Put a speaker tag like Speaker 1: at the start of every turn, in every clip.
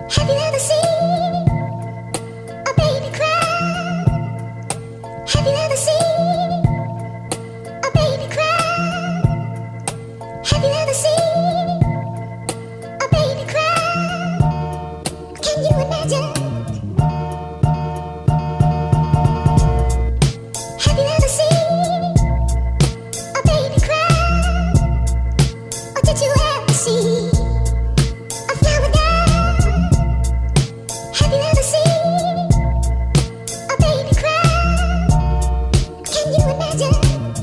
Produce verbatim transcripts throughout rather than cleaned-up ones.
Speaker 1: Have you ever seen a baby cry? Have you ever seen a baby cry? Have you ever seen a baby cry? Can you imagine? Have you ever seen a baby cry? Or did you ever see a flower die? Have you ever seen a baby cry? Can you imagine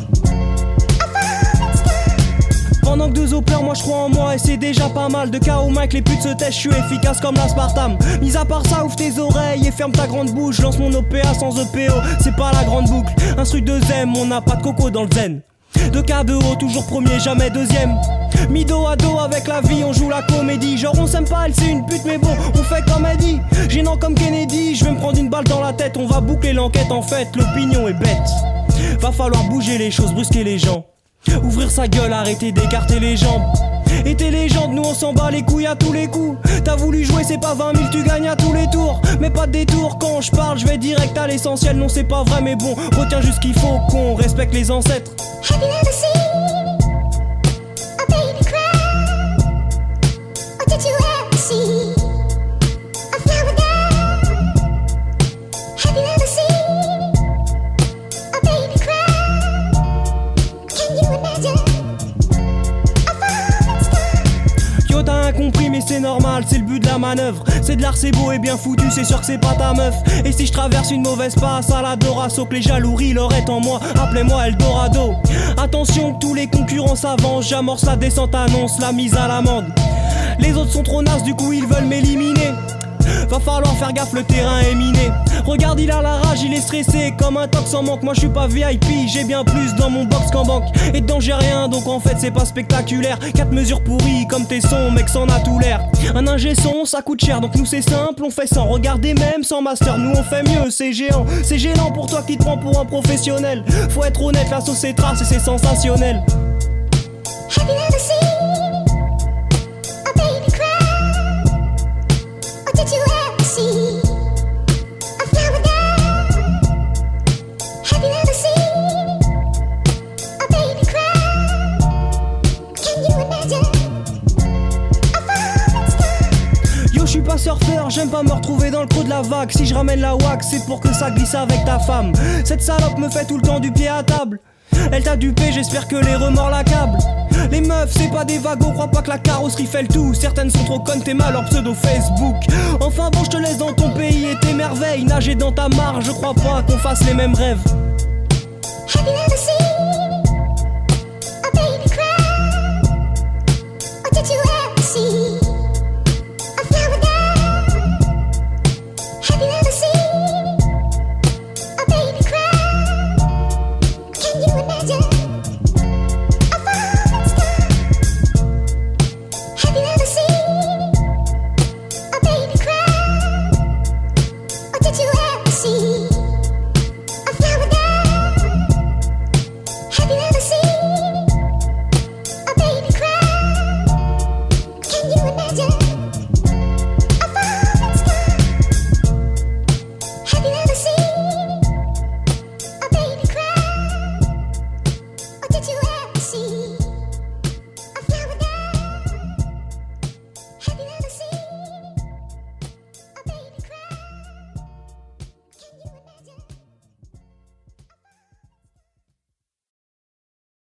Speaker 1: a falling star?
Speaker 2: Pendant que deux os pleurent, moi je crois en moi et c'est déjà pas mal. De cas où main que les putes se têchent, je suis efficace comme l'aspartame. Mis à part ça, ouvre tes oreilles et ferme ta grande bouche. Lance mon O P A sans E P O, c'est pas la grande boucle. Un truc de zem, on n'a pas de coco dans le zen. De cas de haut, toujours premier, jamais deuxième. Mis dos à dos avec la vie, on joue la comédie. Genre on s'aime pas, elle c'est une pute mais bon, on fait comme elle dit. Gênant comme Kennedy, je vais me prendre une balle dans la tête. On va boucler l'enquête en fait, l'opinion est bête. Va falloir bouger les choses, brusquer les gens. Ouvrir sa gueule, arrêter d'écarter les jambes. Et tes légendes, nous on s'en bat les couilles à tous les coups. T'as voulu jouer, c'est pas vingt mille, tu gagnes à tous les tours. Mais pas de détour, quand je parle, je vais direct à l'essentiel. Non c'est pas vrai mais bon, retiens juste qu'il faut qu'on respecte les ancêtres.
Speaker 1: Have you ever seen a baby cry? Or did you ever see a flower die? Have you ever seen a baby cry? Can you imagine a falling star?
Speaker 2: Yo t'as incompris mais c'est normal, c'est le but de la manœuvre. C'est de l'art, c'est beau et bien foutu, c'est sûr que c'est pas ta meuf. Et si je traverse une mauvaise passe à la Dorasso, que les jalouries l'auraient en moi, appelez-moi Eldorado. Attention que tous les concurrents s'avancent, j'amorce la descente, annonce la mise à l'amende. Les autres sont trop nazes, du coup ils veulent m'éliminer. Va falloir faire gaffe, le terrain est miné. Regarde, il a la rage, il est stressé comme un tox en manque. Moi je suis pas V I P, j'ai bien plus dans mon box qu'en banque. Et dedans j'ai rien, donc en fait c'est pas spectaculaire. Quatre mesures pourries comme tes sons, mec, c'en a tout l'air. Un ingé son, ça coûte cher, donc nous c'est simple, on fait sans regarder même sans master. Nous on fait mieux, c'est géant. C'est gênant pour toi qui te prends pour un professionnel. Faut être honnête, la sauce est trace et c'est sensationnel.
Speaker 1: Have you ever seen a baby cry? Or did you ever see a flower die? Have you ever seen a baby cry? Can you imagine a falling star?
Speaker 2: Yo, je suis pas surfeur, j'aime pas me retrouver dans le creux de la vague. Si je ramène la wax, c'est pour que ça glisse avec ta femme. Cette salope me fait tout le temps du pied à table. Elle t'a dupé, j'espère que les remords l'accablent. Les meufs, c'est pas des vagos, crois pas que la carrosserie fait le tout. Certaines sont trop connes, t'es mal leur pseudo Facebook. Enfin bon, je te laisse dans ton pays et tes merveilles. Nager dans ta mare, je crois pas qu'on fasse les mêmes rêves.
Speaker 1: Have you ever seen